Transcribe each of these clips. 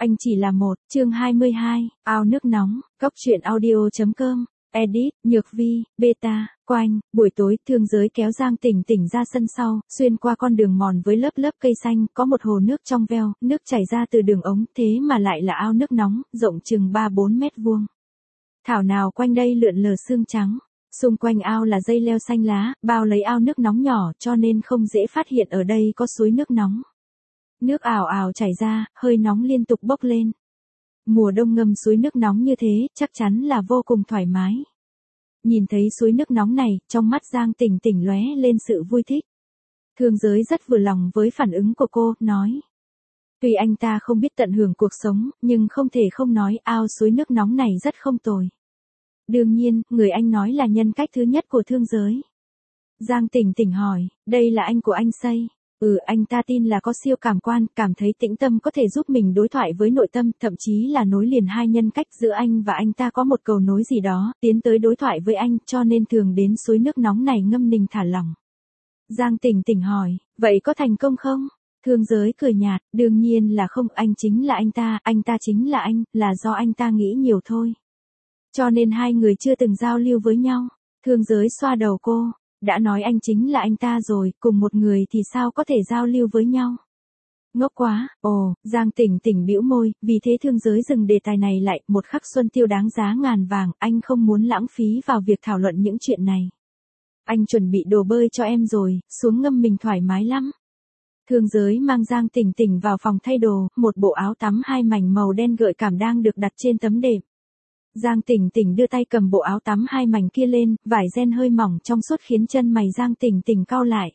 Anh chỉ là một, chương 22, ao nước nóng, Cóc truyện audio.com, edit, Nhược Vi, beta, Quanh, buổi tối, thương giới kéo Giang Tỉnh Tỉnh ra sân sau, xuyên qua con đường mòn với lớp lớp cây xanh, có một hồ nước trong veo, nước chảy ra từ đường ống, thế mà lại là ao nước nóng, rộng chừng 3-4 mét vuông. Thảo nào quanh đây lượn lờ sương trắng, xung quanh ao là dây leo xanh lá, bao lấy ao nước nóng nhỏ cho nên không dễ phát hiện ở đây có suối nước nóng. Nước ào ào chảy ra, hơi nóng liên tục bốc lên. Mùa đông ngâm suối nước nóng như thế, chắc chắn là vô cùng thoải mái. Nhìn thấy suối nước nóng này, trong mắt Giang Tỉnh Tỉnh lóe lên sự vui thích. Thương giới rất vừa lòng với phản ứng của cô, nói. Tuy anh ta không biết tận hưởng cuộc sống, nhưng không thể không nói ao suối nước nóng này rất không tồi. Đương nhiên, người anh nói là nhân cách thứ nhất của thương giới. Giang Tỉnh Tỉnh hỏi, đây là anh của anh xây. Anh ta tin là có siêu cảm quan, cảm thấy tĩnh tâm có thể giúp mình đối thoại với nội tâm, thậm chí là nối liền hai nhân cách giữa anh và anh ta có một cầu nối gì đó, tiến tới đối thoại với anh, cho nên thường đến suối nước nóng này ngâm mình thả lỏng. Giang Tỉnh Tỉnh hỏi, vậy có thành công không? Thương giới cười nhạt, đương nhiên là không, anh chính là anh ta chính là anh, là do anh ta nghĩ nhiều thôi. Cho nên hai người chưa từng giao lưu với nhau. Thương giới xoa đầu cô. Đã nói anh chính là anh ta rồi, cùng một người thì sao có thể giao lưu với nhau? Ngốc quá, Giang Tỉnh Tỉnh bĩu môi, vì thế thương giới dừng đề tài này lại, một khắc xuân tiêu đáng giá ngàn vàng, anh không muốn lãng phí vào việc thảo luận những chuyện này. Anh chuẩn bị đồ bơi cho em rồi, xuống ngâm mình thoải mái lắm. Thương giới mang Giang Tỉnh Tỉnh vào phòng thay đồ, một bộ áo tắm hai mảnh màu đen gợi cảm đang được đặt trên tấm đệm. Giang Tỉnh Tỉnh đưa tay cầm bộ áo tắm hai mảnh kia lên, vải ren hơi mỏng trong suốt khiến chân mày Giang Tỉnh Tỉnh cau lại.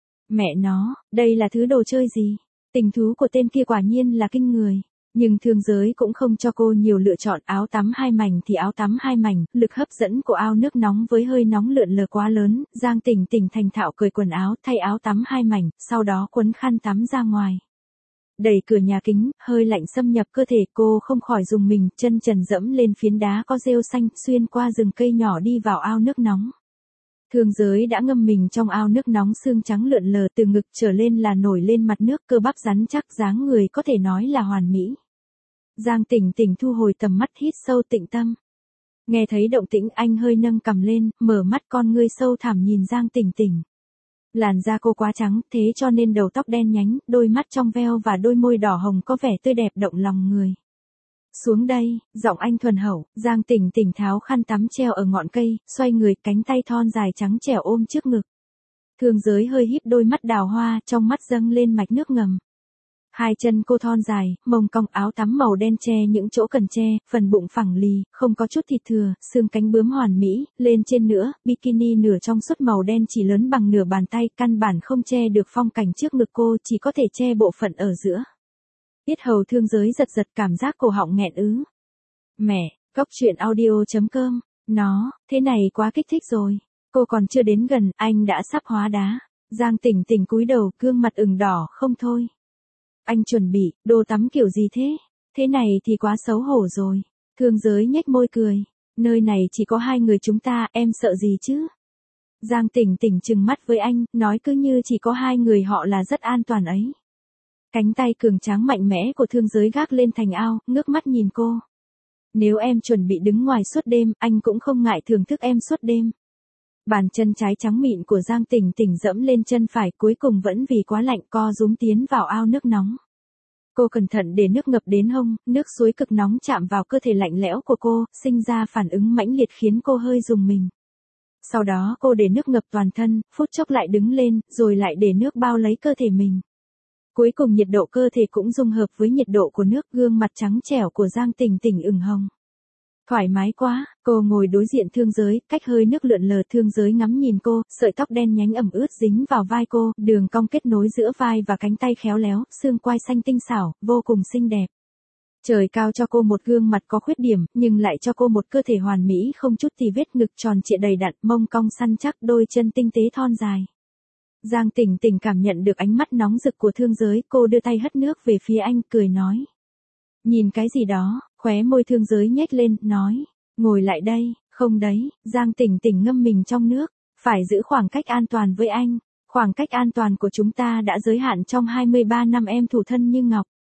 Mẹ nó, đây là thứ đồ chơi gì? Tình thú của tên kia quả nhiên là kinh người. Nhưng thương giới cũng không cho cô nhiều lựa chọn, áo tắm hai mảnh thì áo tắm hai mảnh, lực hấp dẫn của ao nước nóng với hơi nóng lượn lờ quá lớn, Giang Tỉnh Tỉnh thành thạo cởi quần áo, thay áo tắm hai mảnh, sau đó quấn khăn tắm ra ngoài. Đẩy cửa nhà kính, hơi lạnh xâm nhập cơ thể, cô không khỏi rùng mình, chân trần dẫm lên phiến đá có rêu xanh, xuyên qua rừng cây nhỏ đi vào ao nước nóng. Thương giới đã ngâm mình trong ao nước nóng, xương trắng lượn lờ từ ngực trở lên là nổi lên mặt nước, cơ bắp rắn chắc, dáng người có thể nói là hoàn mỹ. Giang Tỉnh Tỉnh thu hồi tầm mắt, hít sâu tĩnh tâm. Nghe thấy động tĩnh, anh hơi nâng cằm lên, mở mắt, con ngươi sâu thẳm nhìn Giang Tỉnh Tỉnh. Làn da cô quá trắng, thế cho nên đầu tóc đen nhánh, đôi mắt trong veo và đôi môi đỏ hồng có vẻ tươi đẹp động lòng người. Xuống đây, giọng anh thuần hậu, Giang Tỉnh Tỉnh tháo khăn tắm treo ở ngọn cây, xoay người, cánh tay thon dài trắng trẻo ôm trước ngực. Thương giới hơi híp đôi mắt đào hoa, trong mắt dâng lên mạch nước ngầm. Hai chân cô thon dài, mông cong, áo tắm màu đen che những chỗ cần che, phần bụng phẳng lì, không có chút thịt thừa, xương cánh bướm hoàn mỹ, lên trên nữa, bikini nửa trong suốt màu đen chỉ lớn bằng nửa bàn tay, căn bản không che được phong cảnh trước ngực cô, chỉ có thể che bộ phận ở giữa. Yết hầu thương giới giật giật, cảm giác cổ họng nghẹn ứ. Mẹ, Cóc truyện audio.com, thế này quá kích thích rồi. Cô còn chưa đến gần, anh đã sắp hóa đá. Giang Tỉnh Tỉnh cúi đầu, gương mặt ửng đỏ không thôi. Anh chuẩn bị, đồ tắm kiểu gì thế? Thế này thì quá xấu hổ rồi. Thương giới nhếch môi cười. Nơi này chỉ có hai người chúng ta, em sợ gì chứ? Giang Tỉnh Tỉnh trừng mắt với anh, nói cứ như chỉ có hai người họ là rất an toàn ấy. Cánh tay cường tráng mạnh mẽ của thương giới gác lên thành ao, ngước mắt nhìn cô. Nếu em chuẩn bị đứng ngoài suốt đêm, anh cũng không ngại thưởng thức em suốt đêm. Bàn chân trái trắng mịn của Giang Tỉnh Tỉnh dẫm lên chân phải, cuối cùng vẫn vì quá lạnh co rúm tiến vào ao nước nóng. Cô cẩn thận để nước ngập đến hông, nước suối cực nóng chạm vào cơ thể lạnh lẽo của cô, sinh ra phản ứng mãnh liệt khiến cô hơi rùng mình. Sau đó cô để nước ngập toàn thân, phút chốc lại đứng lên, rồi lại để nước bao lấy cơ thể mình. Cuối cùng nhiệt độ cơ thể cũng dung hợp với nhiệt độ của nước, gương mặt trắng trẻo của Giang Tỉnh Tỉnh ửng hồng. Thoải mái quá, cô ngồi đối diện thương giới, cách hơi nước lượn lờ, thương giới ngắm nhìn cô, sợi tóc đen nhánh ẩm ướt dính vào vai cô, đường cong kết nối giữa vai và cánh tay khéo léo, xương quai xanh tinh xảo, vô cùng xinh đẹp. Trời cao cho cô một gương mặt có khuyết điểm, nhưng lại cho cô một cơ thể hoàn mỹ không chút tì vết, ngực tròn trịa đầy đặn, mông cong săn chắc, đôi chân tinh tế thon dài. Giang Tỉnh Tỉnh cảm nhận được ánh mắt nóng rực của thương giới, cô đưa tay hất nước về phía anh, cười nói. Nhìn cái gì đó, khóe môi thương giới nhếch lên, nói. Ngồi lại đây, không đấy, Giang Tỉnh Tỉnh ngâm mình trong nước, phải giữ khoảng cách an toàn với anh. Khoảng cách an toàn của chúng ta đã giới hạn trong 23 năm em thủ thân như ngọc.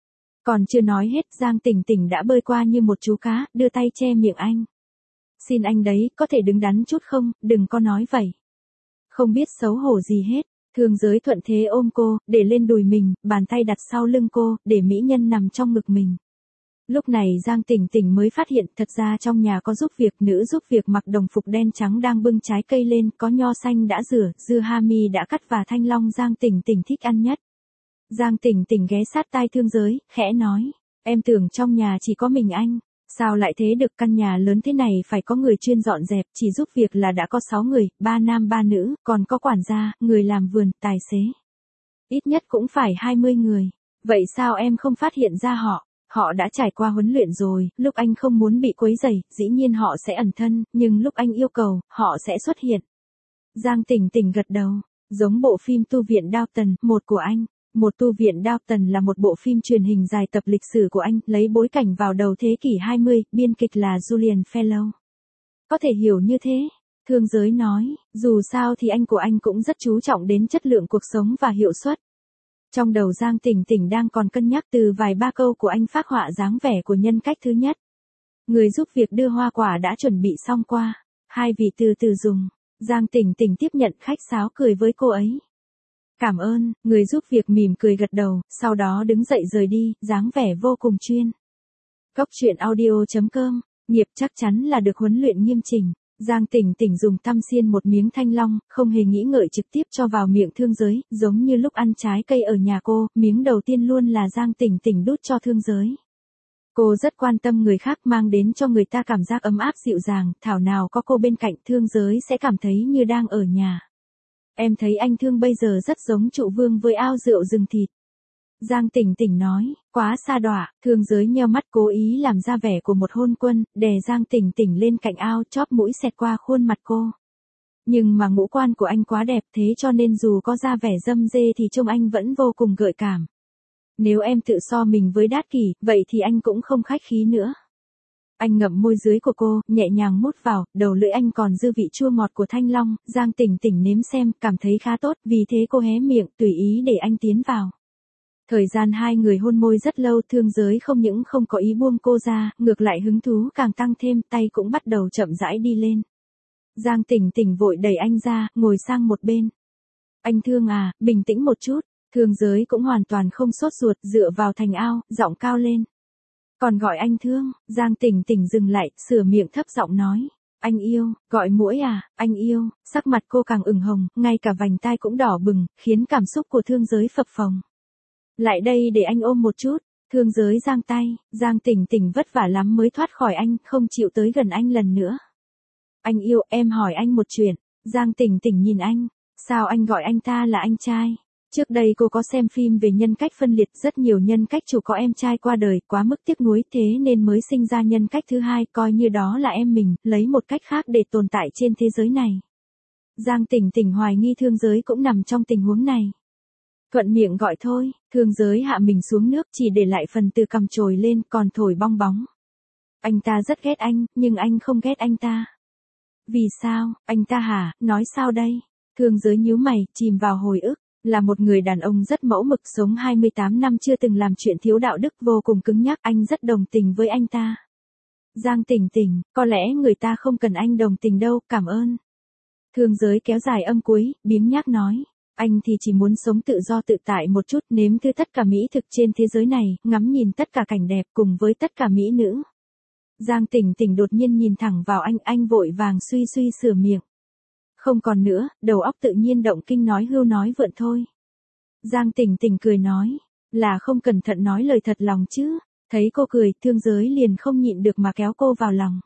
Còn chưa nói hết, Giang Tỉnh Tỉnh đã bơi qua như một chú cá, đưa tay che miệng anh. Xin anh đấy, có thể đứng đắn chút không, đừng có nói vậy. Không biết xấu hổ gì hết. Thương Giới thuận thế ôm cô, để lên đùi mình, bàn tay đặt sau lưng cô, để mỹ nhân nằm trong ngực mình. Lúc này Giang Tỉnh Tỉnh mới phát hiện thật ra trong nhà có giúp việc, nữ giúp việc mặc đồng phục đen trắng đang bưng trái cây lên, có nho xanh đã rửa, dưa hami đã cắt và thanh long Giang Tỉnh Tỉnh thích ăn nhất. Giang Tỉnh Tỉnh ghé sát tai Thương Giới, khẽ nói, em tưởng trong nhà chỉ có mình anh. Sao lại thế được, căn nhà lớn thế này phải có người chuyên dọn dẹp, chỉ giúp việc là đã có 6 người, 3 nam 3 nữ, còn có quản gia, người làm vườn, tài xế. Ít nhất cũng phải 20 người. Vậy sao em không phát hiện ra họ? Họ đã trải qua huấn luyện rồi, lúc anh không muốn bị quấy rầy, dĩ nhiên họ sẽ ẩn thân, nhưng lúc anh yêu cầu, họ sẽ xuất hiện. Giang Tỉnh Tỉnh gật đầu, giống bộ phim Tu viện Downton, một của anh. Một Tu viện Downton là một bộ phim truyền hình dài tập lịch sử của anh, lấy bối cảnh vào đầu thế kỷ 20, biên kịch là Julian Fellow. Có thể hiểu như thế. Thương Giới nói, dù sao thì anh của anh cũng rất chú trọng đến chất lượng cuộc sống và hiệu suất. Trong đầu Giang Tỉnh Tỉnh đang còn cân nhắc từ vài ba câu của anh phác họa dáng vẻ của nhân cách thứ nhất. Người giúp việc đưa hoa quả đã chuẩn bị xong qua. Hai vị từ từ dùng. Giang Tỉnh Tỉnh tiếp nhận khách sáo cười với cô ấy. Cảm ơn, người giúp việc mỉm cười gật đầu, sau đó đứng dậy rời đi, dáng vẻ vô cùng chuyên. Cốc truyện audio.com, nghiệp chắc chắn là được huấn luyện nghiêm chỉnh. Giang Tỉnh Tỉnh dùng tăm xiên một miếng thanh long, không hề nghĩ ngợi trực tiếp cho vào miệng Thương Giới, giống như lúc ăn trái cây ở nhà cô, miếng đầu tiên luôn là Giang Tỉnh Tỉnh đút cho Thương Giới. Cô rất quan tâm người khác, mang đến cho người ta cảm giác ấm áp dịu dàng, thảo nào có cô bên cạnh Thương Giới sẽ cảm thấy như đang ở nhà. Em thấy anh Thương bây giờ rất giống Trụ Vương với ao rượu rừng thịt. Giang Tỉnh Tỉnh nói, quá xa đọa. Thương Giới nheo mắt cố ý làm ra vẻ của một hôn quân, đè Giang Tỉnh Tỉnh lên cạnh ao, chóp mũi xẹt qua khuôn mặt cô. Nhưng mà ngũ quan của anh quá đẹp, thế cho nên dù có ra vẻ dâm dê thì trông anh vẫn vô cùng gợi cảm. Nếu em tự so mình với Đát Kỷ, vậy thì anh cũng không khách khí nữa. Anh ngậm môi dưới của cô, nhẹ nhàng mút vào, đầu lưỡi anh còn dư vị chua ngọt của thanh long, Giang Tỉnh Tỉnh nếm xem, cảm thấy khá tốt, vì thế cô hé miệng, tùy ý để anh tiến vào. Thời gian hai người hôn môi rất lâu, Thương Giới không những không có ý buông cô ra, ngược lại hứng thú càng tăng thêm, tay cũng bắt đầu chậm rãi đi lên. Giang Tỉnh Tỉnh vội đẩy anh ra, ngồi sang một bên. Anh Thương à, bình tĩnh một chút. Thương Giới cũng hoàn toàn không sốt ruột, dựa vào thành ao, giọng cao lên. Còn gọi anh Thương, Giang Tỉnh Tỉnh dừng lại, sửa miệng thấp giọng nói. Anh yêu, gọi muỗi à, anh yêu, sắc mặt cô càng ửng hồng, ngay cả vành tai cũng đỏ bừng, khiến cảm xúc của Thương Giới phập phồng. Lại đây để anh ôm một chút. Thương Giới giang tay, Giang Tỉnh Tỉnh vất vả lắm mới thoát khỏi anh, không chịu tới gần anh lần nữa. Anh yêu, em hỏi anh một chuyện. Giang Tỉnh Tỉnh nhìn anh, sao anh gọi anh ta là anh trai? Trước đây cô có xem phim về nhân cách phân liệt, rất nhiều nhân cách chủ có em trai qua đời, quá mức tiếc nuối, thế nên mới sinh ra nhân cách thứ hai, coi như đó là em mình, lấy một cách khác để tồn tại trên thế giới này. Giang Tỉnh Tỉnh hoài nghi Thương Giới cũng nằm trong tình huống này. Thuận miệng gọi thôi, Thương Giới hạ mình xuống nước, chỉ để lại phần từ cằm trồi lên, còn thổi bong bóng. Anh ta rất ghét anh, nhưng anh không ghét anh ta. Vì sao, anh ta hả, nói sao đây? Thương Giới nhíu mày, chìm vào hồi ức. Là một người đàn ông rất mẫu mực, sống 28 năm chưa từng làm chuyện thiếu đạo đức, vô cùng cứng nhắc, anh rất đồng tình với anh ta. Giang Tỉnh Tỉnh, có lẽ người ta không cần anh đồng tình đâu, cảm ơn. Thương Giới kéo dài âm cuối, biếng nhác nói. Anh thì chỉ muốn sống tự do tự tại một chút, nếm thử tất cả mỹ thực trên thế giới này, ngắm nhìn tất cả cảnh đẹp cùng với tất cả mỹ nữ. Giang Tỉnh Tỉnh đột nhiên nhìn thẳng vào anh vội vàng suy sửa miệng. Không còn nữa, đầu óc tự nhiên động kinh nói hưu nói vượn thôi. Giang Tỉnh Tỉnh cười nói, là không cẩn thận nói lời thật lòng chứ. Thấy cô cười, Thương Giới liền không nhịn được mà kéo cô vào lòng.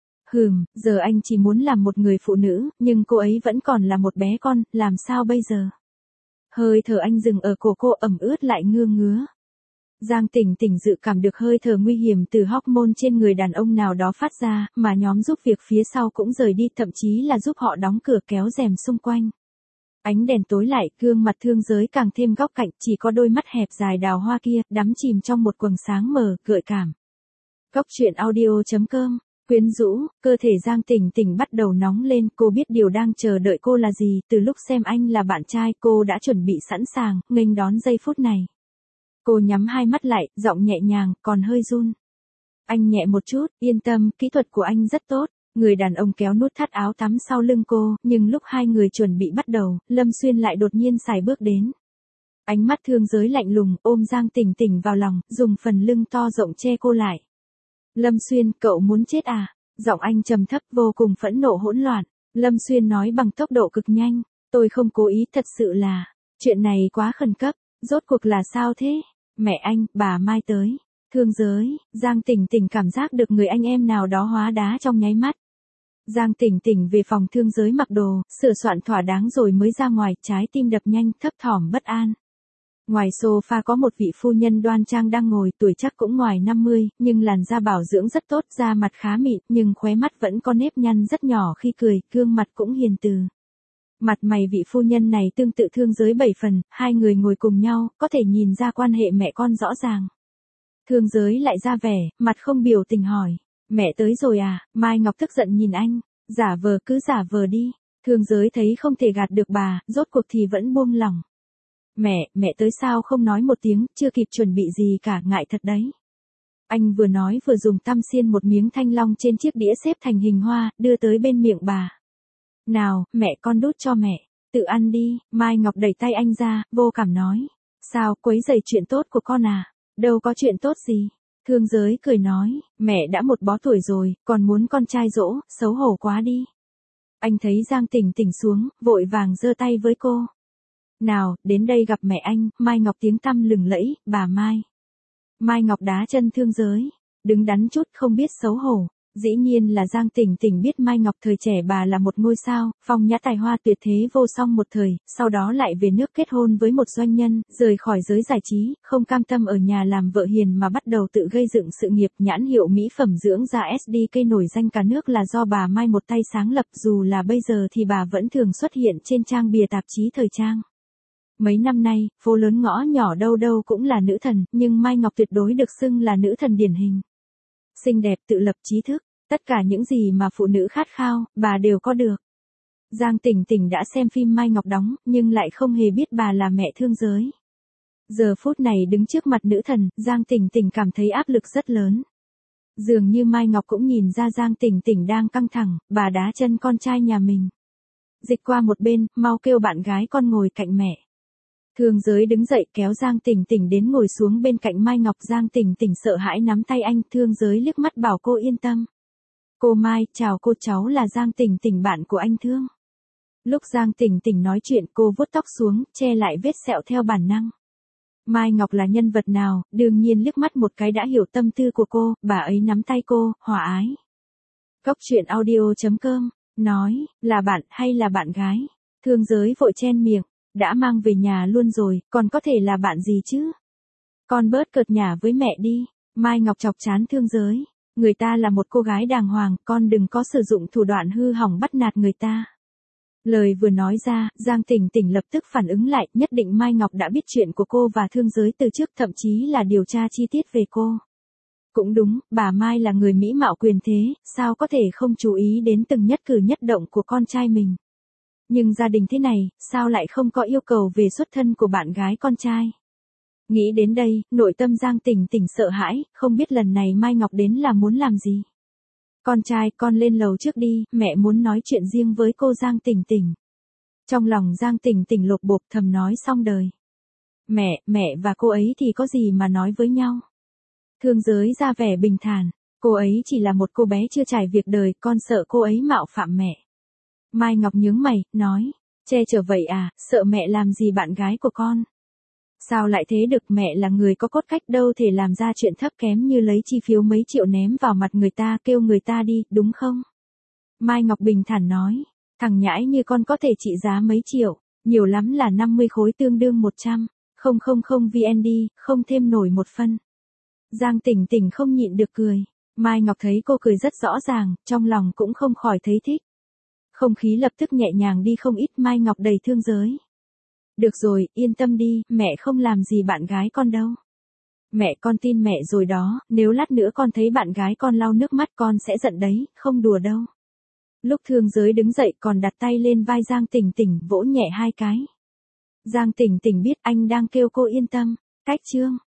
Giờ anh chỉ muốn làm một người phụ nữ, nhưng cô ấy vẫn còn là một bé con, làm sao bây giờ? Hơi thở anh dừng ở cổ cô, ẩm ướt lại ngứa. Giang Tỉnh Tỉnh dự cảm được hơi thở nguy hiểm từ hormone trên người đàn ông nào đó phát ra, mà nhóm giúp việc phía sau cũng rời đi, thậm chí là giúp họ đóng cửa kéo rèm xung quanh. Ánh đèn tối lại, gương mặt Thương Giới càng thêm góc cạnh, chỉ có đôi mắt hẹp dài đào hoa kia, đắm chìm trong một quầng sáng mờ, gợi cảm. Cốc truyện audio.com, quyến rũ, cơ thể Giang Tỉnh Tỉnh bắt đầu nóng lên, cô biết điều đang chờ đợi cô là gì, từ lúc xem anh là bạn trai, cô đã chuẩn bị sẵn sàng, nghênh đón giây phút này. Cô nhắm hai mắt lại, giọng nhẹ nhàng, còn hơi run. Anh nhẹ một chút, yên tâm, kỹ thuật của anh rất tốt. Người đàn ông kéo nút thắt áo tắm sau lưng cô, nhưng lúc hai người chuẩn bị bắt đầu, Lâm Xuyên lại đột nhiên sải bước đến. Ánh mắt thương giới lạnh lùng, ôm Giang Tỉnh Tỉnh vào lòng, dùng phần lưng to rộng che cô lại. Lâm Xuyên, cậu muốn chết à? Giọng anh trầm thấp vô cùng phẫn nộ hỗn loạn. Lâm Xuyên nói bằng tốc độ cực nhanh. Tôi không cố ý, thật sự là. Chuyện này quá khẩn cấp. Rốt cuộc là sao thế? Mẹ anh, bà Mai tới. Thương giới, Giang Tỉnh Tỉnh cảm giác được người anh em nào đó hóa đá trong nháy mắt. Giang Tỉnh Tỉnh về phòng thương giới mặc đồ, sửa soạn thỏa đáng rồi mới ra ngoài, trái tim đập nhanh, thấp thỏm bất an. Ngoài sofa có một vị phu nhân đoan trang đang ngồi, tuổi chắc cũng ngoài 50, nhưng làn da bảo dưỡng rất tốt, da mặt khá mịn, nhưng khóe mắt vẫn có nếp nhăn rất nhỏ khi cười, gương mặt cũng hiền từ. Mặt mày vị phu nhân này tương tự thương giới 7 phần, hai người ngồi cùng nhau, có thể nhìn ra quan hệ mẹ con rõ ràng. Thương giới lại ra vẻ, mặt không biểu tình hỏi. Mẹ tới rồi à? Mai Ngọc tức giận nhìn anh. Giả vờ cứ giả vờ đi. Thương giới thấy không thể gạt được bà, rốt cuộc thì vẫn buông lỏng. Mẹ tới sao không nói một tiếng, chưa kịp chuẩn bị gì cả, ngại thật đấy. Anh vừa nói vừa dùng tăm xiên một miếng thanh long trên chiếc đĩa xếp thành hình hoa, đưa tới bên miệng bà. Nào, mẹ con đút cho mẹ. Tự ăn đi. Mai Ngọc đẩy tay anh ra, vô cảm nói. Sao, quấy rầy chuyện tốt của con à? Đâu có chuyện tốt gì. Thương giới cười nói, mẹ đã một bó tuổi rồi, còn muốn con trai dỗ, xấu hổ quá đi. Anh thấy Giang Tỉnh Tỉnh xuống, vội vàng giơ tay với cô. Nào, đến đây gặp mẹ anh. Mai Ngọc tiếng tăm lừng lẫy, bà Mai. Mai Ngọc đá chân thương giới, đứng đắn chút không biết xấu hổ. Dĩ nhiên là Giang Tỉnh Tỉnh biết Mai Ngọc thời trẻ bà là một ngôi sao, phong nhã tài hoa tuyệt thế vô song một thời, sau đó lại về nước kết hôn với một doanh nhân, rời khỏi giới giải trí, không cam tâm ở nhà làm vợ hiền mà bắt đầu tự gây dựng sự nghiệp. Nhãn hiệu mỹ phẩm dưỡng da SDK nổi danh cả nước là do bà Mai một tay sáng lập, dù là bây giờ thì bà vẫn thường xuất hiện trên trang bìa tạp chí thời trang. Mấy năm nay, phố lớn ngõ nhỏ đâu đâu cũng là nữ thần, nhưng Mai Ngọc tuyệt đối được xưng là nữ thần điển hình. Xinh đẹp, tự lập, trí thức, tất cả những gì mà phụ nữ khát khao, bà đều có được. Giang Tỉnh Tỉnh đã xem phim Mai Ngọc đóng, nhưng lại không hề biết bà là mẹ thương giới. Giờ phút này đứng trước mặt nữ thần, Giang Tỉnh Tỉnh cảm thấy áp lực rất lớn. Dường như Mai Ngọc cũng nhìn ra Giang Tỉnh Tỉnh đang căng thẳng, bà đá chân con trai nhà mình. Dịch qua một bên, mau kêu bạn gái con ngồi cạnh mẹ. Thương giới đứng dậy kéo Giang Tỉnh Tỉnh đến ngồi xuống bên cạnh Mai Ngọc. Giang Tỉnh Tỉnh sợ hãi nắm tay anh, thương giới liếc mắt bảo cô yên tâm. Cô Mai, chào cô, cháu là Giang Tỉnh Tỉnh, bạn của anh Thương. Lúc Giang Tỉnh Tỉnh nói chuyện cô vuốt tóc xuống, che lại vết sẹo theo bản năng. Mai Ngọc là nhân vật nào, đương nhiên liếc mắt một cái đã hiểu tâm tư của cô, bà ấy nắm tay cô, hòa ái. Cốc truyện audio.com, nói, là bạn hay là bạn gái? Thương giới vội chen miệng. Đã mang về nhà luôn rồi, còn có thể là bạn gì chứ? Con bớt cợt nhả với mẹ đi. Mai Ngọc chọc chán thương giới. Người ta là một cô gái đàng hoàng, con đừng có sử dụng thủ đoạn hư hỏng bắt nạt người ta. Lời vừa nói ra, Giang Tỉnh Tỉnh lập tức phản ứng lại, nhất định Mai Ngọc đã biết chuyện của cô và thương giới từ trước, thậm chí là điều tra chi tiết về cô. Cũng đúng, bà Mai là người mỹ mạo quyền thế, sao có thể không chú ý đến từng nhất cử nhất động của con trai mình. Nhưng gia đình thế này, sao lại không có yêu cầu về xuất thân của bạn gái con trai? Nghĩ đến đây, nội tâm Giang Tỉnh Tỉnh sợ hãi, không biết lần này Mai Ngọc đến là muốn làm gì. Con trai, con lên lầu trước đi, mẹ muốn nói chuyện riêng với cô Giang Tỉnh Tỉnh. Trong lòng Giang Tỉnh Tỉnh lột bột thầm nói xong đời. Mẹ và cô ấy thì có gì mà nói với nhau? Thương giới ra vẻ bình thản, cô ấy chỉ là một cô bé chưa trải việc đời, con sợ cô ấy mạo phạm mẹ. Mai Ngọc nhướng mày, nói, che chở vậy à, sợ mẹ làm gì bạn gái của con? Sao lại thế được, mẹ là người có cốt cách, đâu thể làm ra chuyện thấp kém như lấy chi phiếu mấy triệu ném vào mặt người ta, kêu người ta đi, đúng không? Mai Ngọc bình thản nói, thằng nhãi như con có thể trị giá mấy triệu, nhiều lắm là 50 khối tương đương 100, không VND, không thêm nổi một phân. Giang Tỉnh Tỉnh không nhịn được cười, Mai Ngọc thấy cô cười rất rõ ràng, trong lòng cũng không khỏi thấy thích. Không khí lập tức nhẹ nhàng đi không ít. Mai Ngọc đầy thương giới. Được rồi, yên tâm đi, mẹ không làm gì bạn gái con đâu. Mẹ, con tin mẹ rồi đó, nếu lát nữa con thấy bạn gái con lau nước mắt con sẽ giận đấy, không đùa đâu. Lúc thương giới đứng dậy còn đặt tay lên vai Giang Tỉnh Tỉnh, vỗ nhẹ hai cái. Giang Tỉnh Tỉnh biết anh đang kêu cô yên tâm. Cách chương